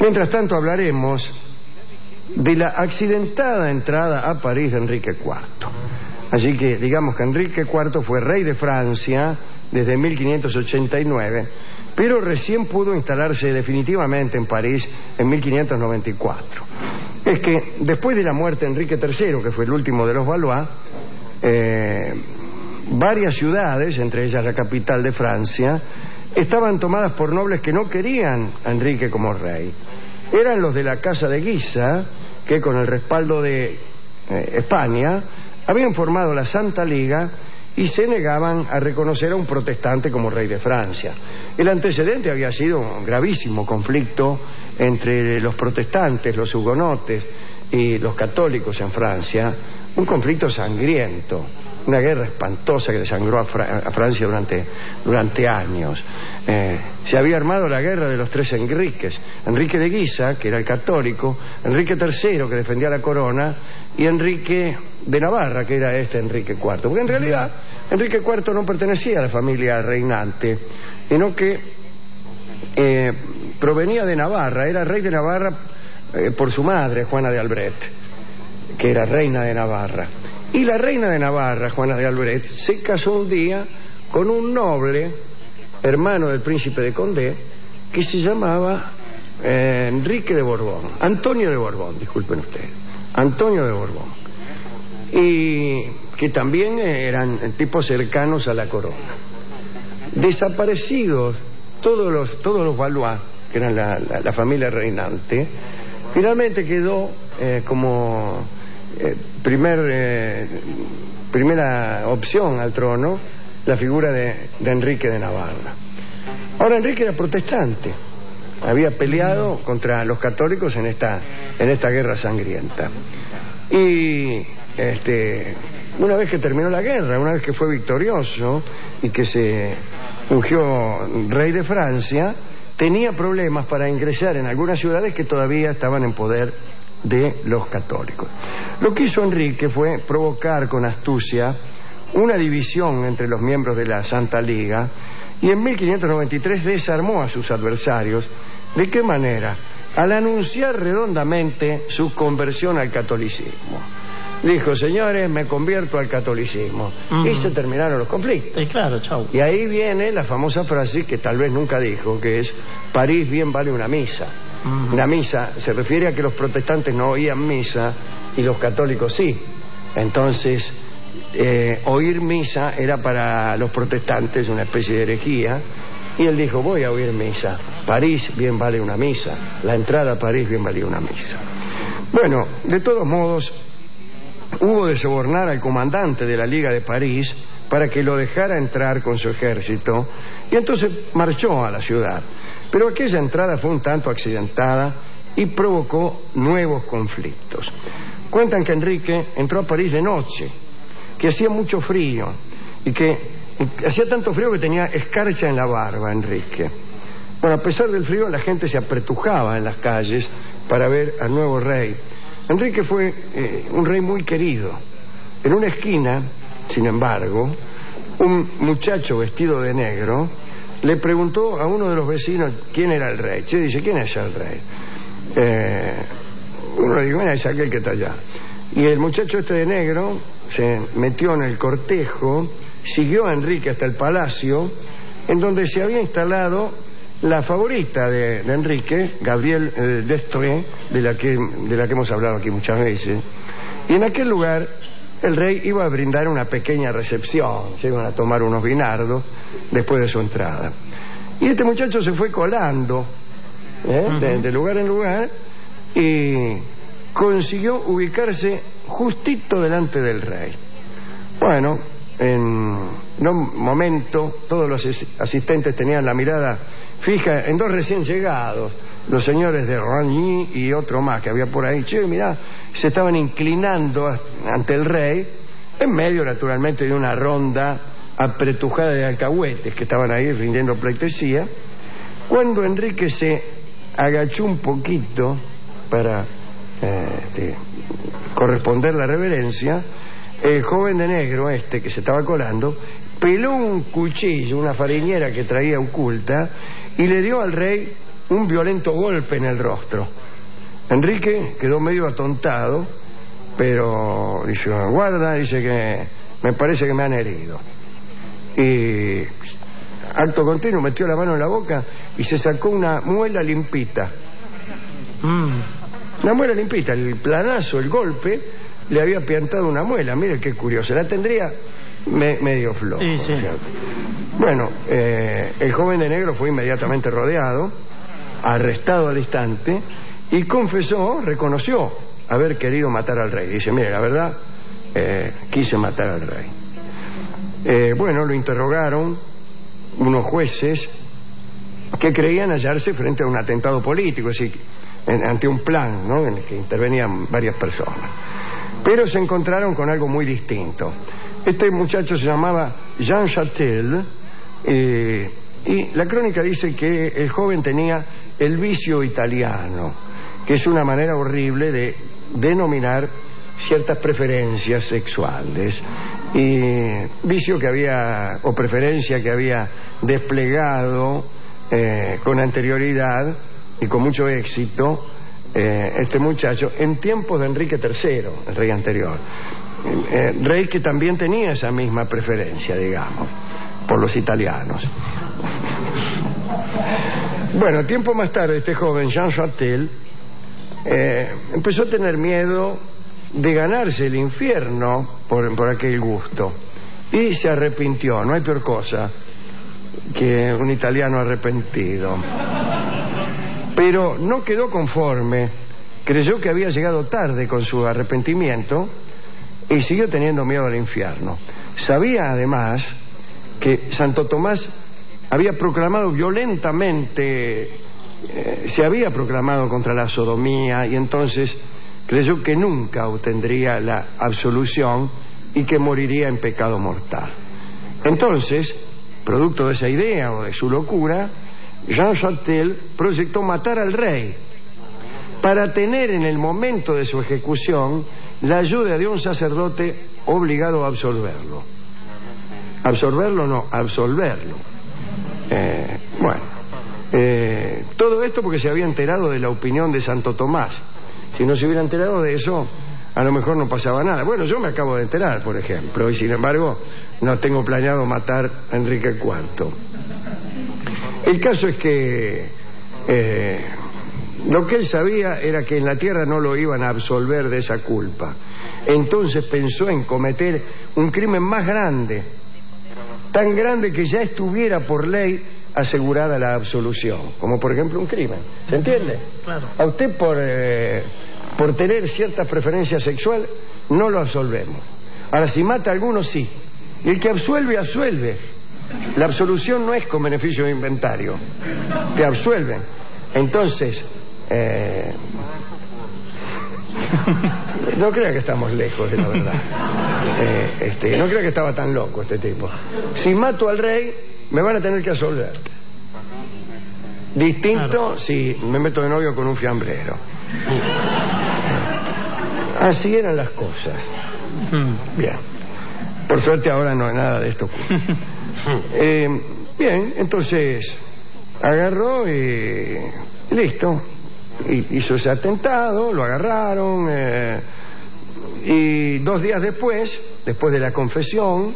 Mientras tanto hablaremos de la accidentada entrada a París de Enrique IV. Así que digamos que Enrique IV fue rey de Francia desde 1589, pero recién pudo instalarse definitivamente en París en 1594. Es que después de la muerte de Enrique III, que fue el último de los Valois, varias ciudades, entre ellas la capital de Francia, estaban tomadas por nobles que no querían a Enrique como rey. Eran los de la Casa de Guisa, que con el respaldo de España habían formado la Santa Liga y se negaban a reconocer a un protestante como rey de Francia. El antecedente había sido un gravísimo conflicto entre los protestantes, los hugonotes y los católicos en Francia, un conflicto sangriento, una guerra espantosa que desangró a Francia durante años. Se había armado la guerra de los tres Enriques: Enrique de Guisa, que era el católico; Enrique III, que defendía la corona; y Enrique de Navarra, que era Enrique IV. Porque en realidad Enrique IV no pertenecía a la familia reinante, sino que provenía de Navarra, era rey de Navarra por su madre, Juana de Albret, que era reina de Navarra. Y la reina de Navarra, Juana de Albret, se casó un día con un noble, hermano del príncipe de Condé, que se llamaba Enrique de Borbón, Antonio de Borbón, disculpen ustedes, Antonio de Borbón, y que también eran tipos cercanos a la corona. Desaparecidos todos los Valois, que eran la familia reinante, finalmente quedó como primera opción al trono la figura de Enrique de Navarra. Ahora, Enrique era protestante, había peleado contra los católicos en esta guerra sangrienta. Y una vez que terminó la guerra, una vez que fue victorioso y que se ungió rey de Francia, tenía problemas para ingresar en algunas ciudades que todavía estaban en poder de los católicos. Lo que hizo Enrique fue provocar con astucia una división entre los miembros de la Santa Liga, y en 1593 desarmó a sus adversarios. ¿De qué manera? Al anunciar redondamente su conversión al catolicismo. Dijo: señores, me convierto al catolicismo. Y se terminaron los conflictos. Claro, chau. Y ahí viene la famosa frase que tal vez nunca dijo, que es: París bien vale una misa. Una misa se refiere a que los protestantes no oían misa y los católicos sí. Entonces, oír misa era para los protestantes una especie de herejía, y él dijo: voy a oír misa. París bien vale una misa. La entrada a París bien valía una misa. Bueno, de todos modos, hubo de sobornar al comandante de la Liga de París para que lo dejara entrar con su ejército, y entonces marchó a la ciudad. Pero aquella entrada fue un tanto accidentada y provocó nuevos conflictos. Cuentan que Enrique entró a París de noche, que hacía mucho frío, y que hacía tanto frío que tenía escarcha en la barba, Enrique. Bueno, a pesar del frío, la gente se apretujaba en las calles para ver al nuevo rey. Enrique fue un rey muy querido. En una esquina, sin embargo, un muchacho vestido de negro le preguntó a uno de los vecinos quién era el rey. Che, dice: ¿quién es el rey? Uno le dijo: es aquel que está allá. Y el muchacho de negro se metió en el cortejo, siguió a Enrique hasta el palacio, en donde se había instalado la favorita de Enrique, Gabrielle d'Estrées, de la que hemos hablado aquí muchas veces. Y en aquel lugar el rey iba a brindar una pequeña recepción, se iban a tomar unos vinardos después de su entrada. Y este muchacho se fue colando de lugar en lugar y consiguió ubicarse justito delante del rey. Bueno, en un momento todos los asistentes tenían la mirada fija en dos recién llegados, los señores de Ragny y otro más que había por ahí. Che, mirá, se estaban inclinando ante el rey, en medio naturalmente de una ronda apretujada de alcahuetes que estaban ahí rindiendo pleitesía, cuando Enrique se agachó un poquito para corresponder la reverencia. El joven de negro que se estaba colando peló un cuchillo, una fariñera que traía oculta, y le dio al rey un violento golpe en el rostro. Enrique quedó medio atontado, pero dice, guarda, dice que me parece que me han herido. Y acto continuo metió la mano en la boca y se sacó una muela limpita. Una muela limpita, el planazo, el golpe, le había piantado una muela. Mire qué curioso, la tendría medio flojo. Sí. Bueno, el joven de negro fue inmediatamente rodeado, arrestado al instante, y confesó, reconoció haber querido matar al rey. Dice, mire, la verdad, quise matar al rey. Bueno, lo interrogaron unos jueces que creían hallarse frente a un atentado político, es decir, ante un plan, ¿no?, en el que intervenían varias personas. Pero se encontraron con algo muy distinto. Este muchacho se llamaba Jean Chatel, y la crónica dice que el joven tenía el vicio italiano, que es una manera horrible de denominar ciertas preferencias sexuales, y vicio que había, o preferencia que había desplegado con anterioridad y con mucho éxito este muchacho en tiempos de Enrique III, el rey anterior, rey que también tenía esa misma preferencia, digamos, por los italianos. Bueno, tiempo más tarde este joven Jean Chatel empezó a tener miedo de ganarse el infierno por aquel gusto, y se arrepintió. No hay peor cosa que un italiano arrepentido. Pero no quedó conforme, creyó que había llegado tarde con su arrepentimiento y siguió teniendo miedo al infierno. Sabía además que Santo Tomás había proclamado violentamente, se había proclamado contra la sodomía, y entonces creyó que nunca obtendría la absolución y que moriría en pecado mortal. Entonces, producto de esa idea o de su locura, Jean Chatel proyectó matar al rey para tener en el momento de su ejecución la ayuda de un sacerdote obligado a absolverlo. ¿Absorberlo? No, absolverlo. Todo esto porque se había enterado de la opinión de Santo Tomás. Si no se hubiera enterado de eso, a lo mejor no pasaba nada. Bueno, yo me acabo de enterar, por ejemplo, y sin embargo no tengo planeado matar a Enrique IV. El caso es que lo que él sabía era que en la tierra no lo iban a absolver de esa culpa. Entonces pensó en cometer un crimen más grande, tan grande que ya estuviera por ley asegurada la absolución, como por ejemplo un crimen. ¿Se entiende? Claro. A usted por tener cierta preferencia sexual no lo absolvemos. Ahora, si mata a alguno, sí. Y el que absuelve, absuelve. La absolución no es con beneficio de inventario. Te absuelven. Entonces, no crea que estamos lejos de la verdad. No crea que estaba tan loco este tipo. Si mato al rey, me van a tener que absolver. Distinto, claro, si me meto de novio con un fiambrero. Así eran las cosas. Bien. Por suerte ahora no hay nada de esto. Bien, entonces agarró y listo. Hizo ese atentado, lo agarraron, y 2 días después de la confesión,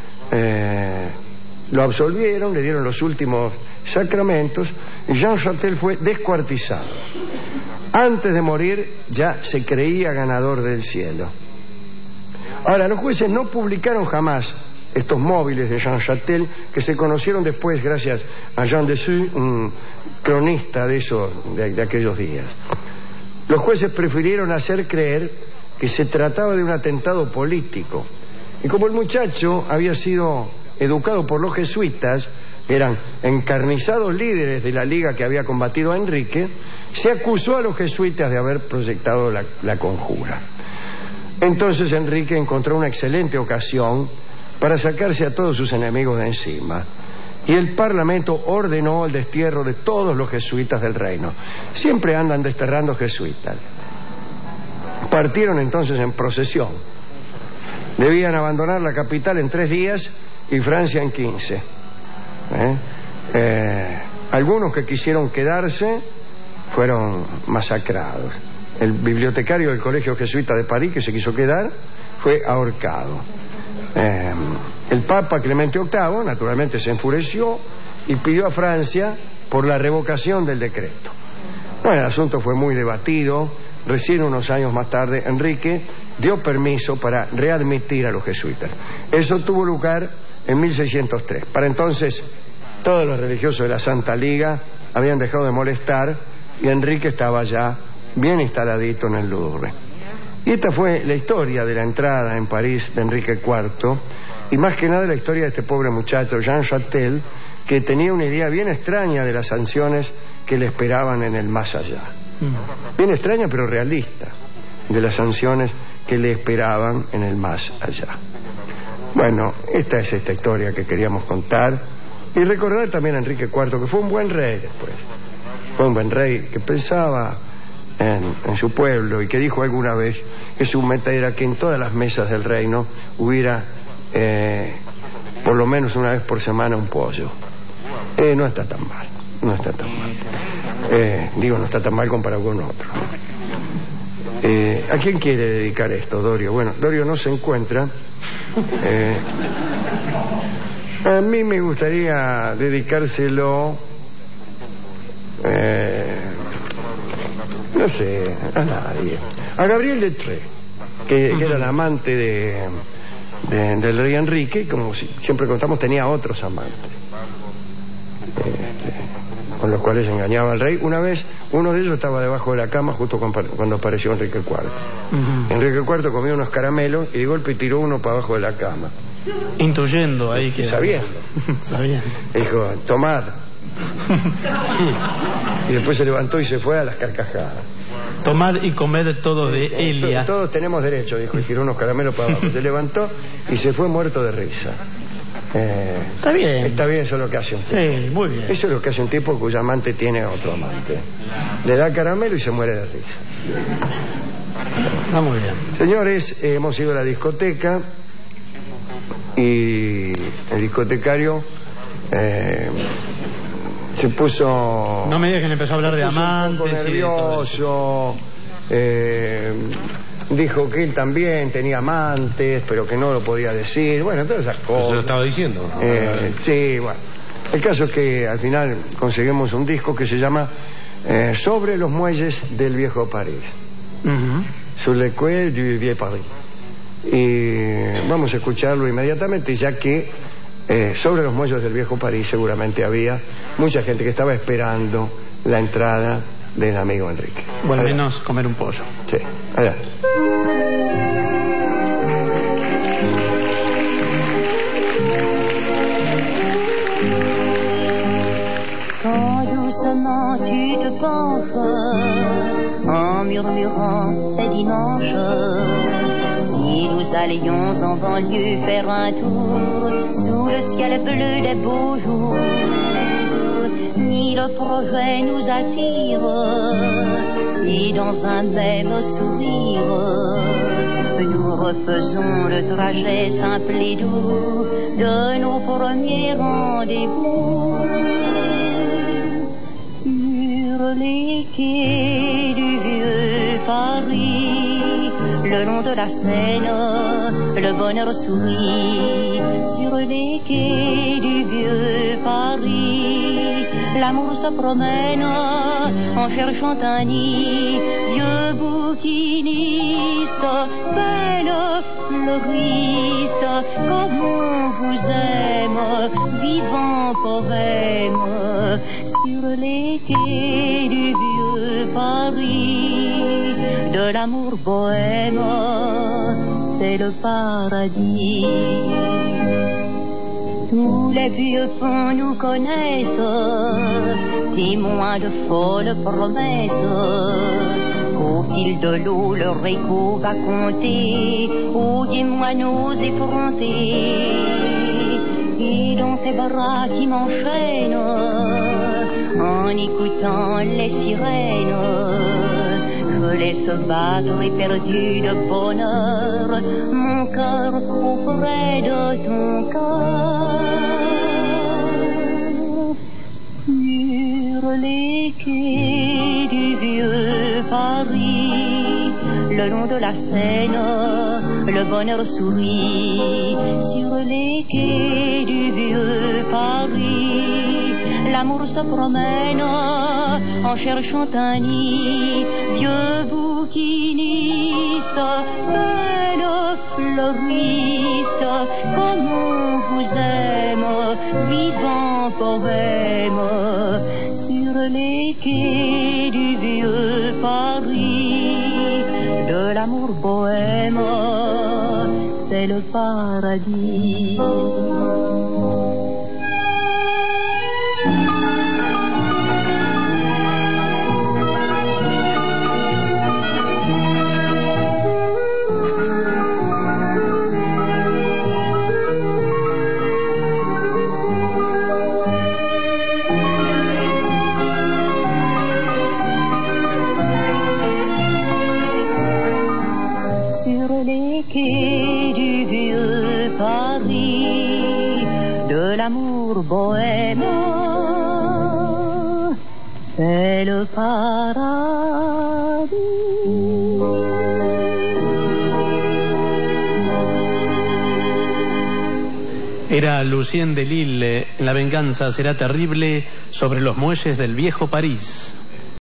lo absolvieron, le dieron los últimos sacramentos, y Jean Chatel fue descuartizado. Antes de morir ya se creía ganador del cielo. Ahora, los jueces no publicaron jamás estos móviles de Jean Chatel, que se conocieron después gracias a Jean Dessus, un cronista de aquellos días. Los jueces prefirieron hacer creer que se trataba de un atentado político. Y como el muchacho había sido educado por los jesuitas, eran encarnizados líderes de la liga que había combatido a Enrique, se acusó a los jesuitas de haber proyectado la conjura. Entonces Enrique encontró una excelente ocasión para sacarse a todos sus enemigos de encima, y el Parlamento ordenó el destierro de todos los jesuitas del reino. Siempre andan desterrando jesuitas. Partieron entonces en procesión. Debían abandonar la capital en 3 días y Francia en 15. Algunos que quisieron quedarse fueron masacrados. El bibliotecario del Colegio Jesuita de París, que se quiso quedar, fue ahorcado. El Papa Clemente VIII, naturalmente, se enfureció y pidió a Francia por la revocación del decreto. Bueno, el asunto fue muy debatido. Recién unos años más tarde, Enrique dio permiso para readmitir a los jesuitas. Eso tuvo lugar en 1603. Para entonces, todos los religiosos de la Santa Liga habían dejado de molestar y Enrique estaba ya bien instaladito en el Louvre. Y esta fue la historia de la entrada en París de Enrique IV, y más que nada la historia de este pobre muchacho, Jean Châtel, que tenía una idea bien extraña de las sanciones que le esperaban en el más allá. Bien extraña pero realista, de las sanciones que le esperaban en el más allá. Bueno, esta es esta historia que queríamos contar, y recordar también a Enrique IV, que fue un buen rey después. Fue un buen rey que pensaba en su pueblo y que dijo alguna vez que su meta era que en todas las mesas del reino hubiera por lo menos una vez por semana un pollo. No está tan mal, no está tan mal. No está tan mal comparado con otro. ¿A quién quiere dedicar esto, Dorio? Bueno, Dorio no se encuentra. A mí me gustaría dedicárselo, no sé, a nadie. A Gabriel de Tré, que era el amante del rey Enrique, y como siempre contamos, tenía otros amantes, con los cuales engañaba al rey. Una vez, uno de ellos estaba debajo de la cama justo cuando apareció Enrique IV. Enrique IV comió unos caramelos y de golpe tiró uno para abajo de la cama. Intuyendo ahí que... Sabiendo. Dijo, tomad. Y después se levantó y se fue a las carcajadas. Tomad y comed todo de Elia. Todos tenemos derecho, dijo, y tiró unos caramelos para abajo. Se levantó y se fue muerto de risa. Está bien. Está bien, eso es lo que hace un tipo. Sí, muy bien. Eso es lo que hace un tipo cuyo amante tiene otro amante. Le da caramelo y se muere de risa. Está muy bien. Señores, hemos ido a la discoteca y el discotecario se puso... No me digas que le empezó a hablar de amantes y de todo nervioso. Dijo que él también tenía amantes, pero que no lo podía decir. Bueno, todas esas cosas. ¿Eso lo estaba diciendo? Sí, bueno. El caso es que al final conseguimos un disco que se llama Sobre los muelles del viejo París. Sur les quais du vieux Paris. Y vamos a escucharlo inmediatamente, ya que sobre los muelles del viejo París seguramente había mucha gente que estaba esperando la entrada del amigo Enrique. Bueno, al menos comer un pollo. Sí, allá. Quand doucement tu te penches en murmurant c'est dimanche, si nous allions en banlieue faire un tour sous le ciel bleu des beaux jours, ni le projet nous attire, ni dans un même sourire nous refaisons le trajet simple et doux de nos premiers rendez-vous. Sur les quais du vieux Paris, le long de la Seine, le bonheur sourit. Sur les quais du vieux Paris, l'amour se promène en cherchant un nid. Vieux bouquiniste, belle fleuriste, comme on vous aime, vivant poème. Sur les quais du vieux Paris, de l'amour bohème, c'est le paradis. Tous les vieux ponts nous connaissent, témoins de folles promesses, qu'au fil de l'eau leur écho va compter aux des moineaux effrontés. Et dans tes bras qui m'enchaînent, en écoutant les sirènes, je laisse battre éperdu de bonheur mon cœur auprès de ton cœur. les quais du vieux Paris, le long de la Seine, le bonheur sourit. Sur les quais du vieux Paris, l'amour se promène en cherchant un nid. Vieux bouquiniste, belle fleuriste, comme on vous aime, vivant poème. Sur les quais du vieux Paris, de l'amour bohème, c'est le paradis. Du vieux Paris, de l'amour bohème, c'est le paradis. Era Lucien de Lille, La venganza será terrible, sobre los muelles del viejo París.